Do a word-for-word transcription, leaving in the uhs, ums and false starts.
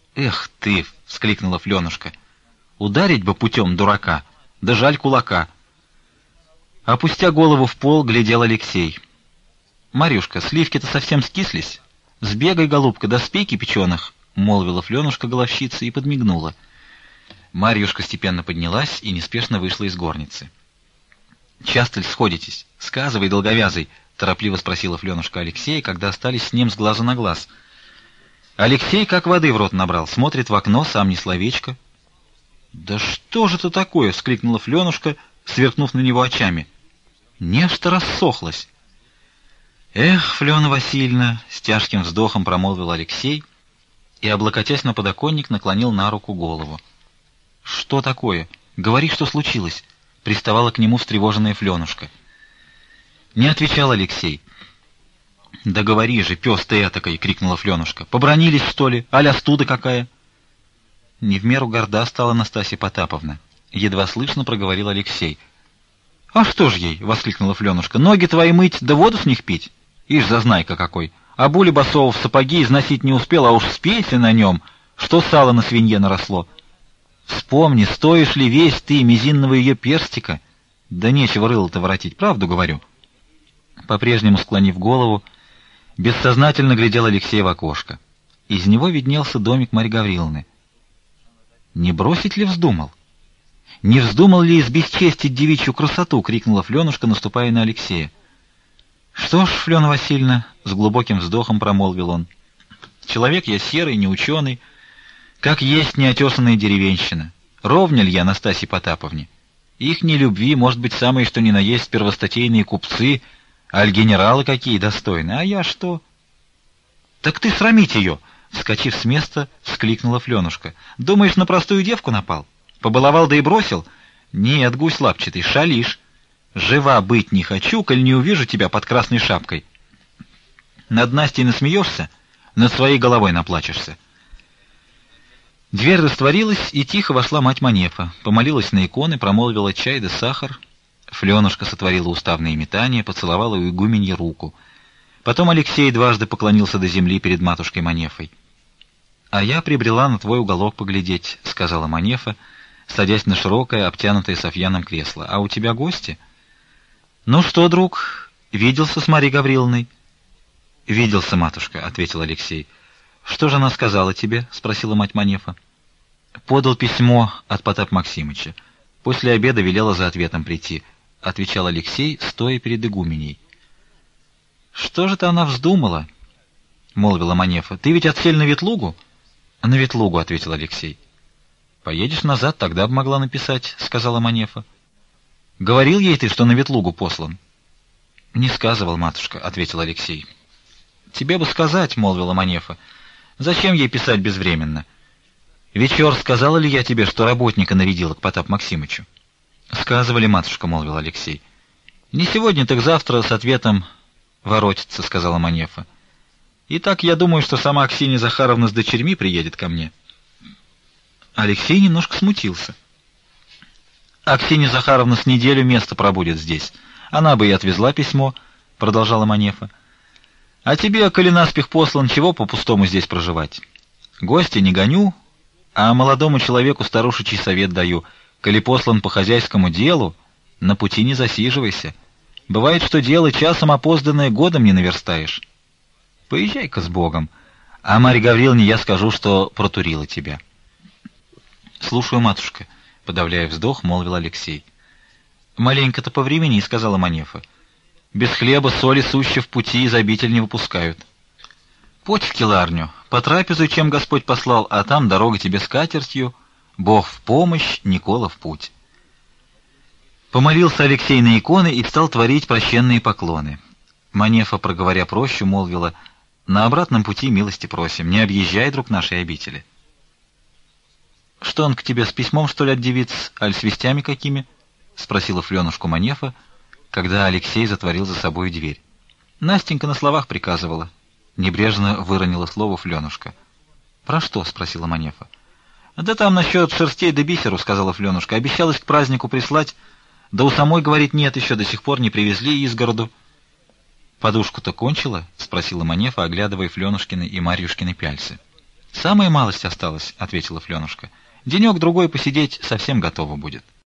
«Эх ты!» — вскликнула Фленушка. «Ударить бы путем дурака, да жаль кулака». Опустя голову в пол, глядел Алексей. «Марюшка, сливки-то совсем скислись? Сбегай, голубка, до спей кипяченых», — молвила Фленушка головщица и подмигнула. Марьюшка степенно поднялась и неспешно вышла из горницы. «Часто ли сходитесь? Сказывай, долговязый», — торопливо спросила Фленушка Алексея, когда остались с ним с глазу на глаз. Алексей как воды в рот набрал, смотрит в окно, сам ни словечко. «Да что же это такое?» — вскрикнула Фленушка, сверкнув на него очами. «Нечто рассохлось». «Эх, Флена Васильевна!» — с тяжким вздохом промолвил Алексей и, облокотясь на подоконник, наклонил на руку голову. «Что такое? Говори, что случилось!» — приставала к нему встревоженная Фленушка. Не отвечал Алексей. «Да говори же, пес ты этакой!» — крикнула Фленушка. «Побранились, что ли? Аля студа какая?» Не в меру горда стала Настасья Потаповна. Едва слышно проговорил Алексей. «А что ж ей?» — воскликнула Фленушка. «Ноги твои мыть, да воду с них пить? Ишь, зазнайка какой! А були басова в сапоги износить не успел, а уж спейся на нем, что сало на свинье наросло. Вспомни, стоишь ли весь ты мизинного ее перстика? Да нечего рыло-то воротить, правду говорю». По-прежнему склонив голову, бессознательно глядел Алексей в окошко. Из него виднелся домик Марьи Гавриловны. «Не бросить ли вздумал? Не вздумал ли избесчестить девичью красоту?» — крикнула Фленушка, наступая на Алексея. «Что ж, Флена Васильевна», — с глубоким вздохом промолвил он, — «человек я серый, не ученый, как есть неотесанная деревенщина. Ровня ли я Настасье Потаповне? Ихней любви, может быть, самые что ни на есть первостатейные купцы, аль генералы какие достойны, а я что?» «Так ты срамить ее!» — вскочив с места, вскликнула Фленушка. «Думаешь, на простую девку напал? Побаловал да и бросил? Нет, гусь лапчатый, шалишь. Жива быть не хочу, коль не увижу тебя под красной шапкой. Над Настей насмеешься, над своей головой наплачешься». Дверь растворилась, и тихо вошла мать Манефа, помолилась на иконы, промолвила чай да сахар. Фленушка сотворила уставные метания, поцеловала у игуменьи руку. Потом Алексей дважды поклонился до земли перед матушкой Манефой. «А я прибрела на твой уголок поглядеть», — сказала Манефа, садясь на широкое, обтянутое софьяном кресло. «А у тебя гости?» «Ну что, друг, виделся с Марьей Гавриловной?» «Виделся, матушка», — ответил Алексей. «Что же она сказала тебе?» — спросила мать Манефа. «Подал письмо от Потапа Максимыча. После обеда велела за ответом прийти», — отвечал Алексей, стоя перед игуменей. «Что же-то она вздумала?» — молвила Манефа. «Ты ведь отсель на Ветлугу?» «На Ветлугу», — ответил Алексей. «Поедешь назад, тогда бы могла написать», — сказала Манефа. «Говорил ей ты, что на Ветлугу послан?» «Не сказывал, матушка», — ответил Алексей. «Тебе бы сказать», — молвила Манефа. «Зачем ей писать безвременно? Вечер, сказала ли я тебе, что работника нарядила к Потапу Максимычу?» «Сказывали, матушка», — молвил Алексей. «Не сегодня, так завтра с ответом воротится», — сказала Манефа. «Итак, я думаю, что сама Аксинья Захаровна с дочерьми приедет ко мне». Алексей немножко смутился. «Аксинья Захаровна с неделю место пробудет здесь. Она бы и отвезла письмо», — продолжала Манефа. «А тебе, коли наспех послан, чего по-пустому здесь проживать? Гостя не гоню, а молодому человеку старушечий совет даю. Коли послан по хозяйскому делу, на пути не засиживайся. Бывает, что дело часом опозданное годом не наверстаешь. Поезжай-ка с Богом, а Марье Гавриловне я скажу, что протурила тебя». «Слушаю, матушка», — подавляя вздох, молвил Алексей. «Маленько-то по времени», — сказала Манефа. «Без хлеба, соли сущи в пути из обитель не выпускают. Подь в келарню, потрапезуй, чем Господь послал, а там дорога тебе скатертью, Бог в помощь, Никола в путь». Помолился Алексей на иконы и стал творить прощенные поклоны. Манефа, проговоря прощу, молвила: «На обратном пути милости просим, не объезжай, друг нашей обители». «Что он к тебе, с письмом, что ли, от девиц, аль с вестями какими?» — спросила Фленушку Манефа, когда Алексей затворил за собой дверь. «Настенька на словах приказывала», — небрежно выронила слово Фленушка. «Про что?» — спросила Манефа. «Да там насчет шерстей да бисеру», — сказала Фленушка. «Обещалась к празднику прислать, да у самой, говорит, нет, еще до сих пор не привезли из городу». «Подушку-то кончила?» — спросила Манефа, оглядывая Фленушкины и Марьюшкины пяльцы. «Самая малость осталась», — ответила Фленушка. «Денек-другой посидеть совсем готово будет».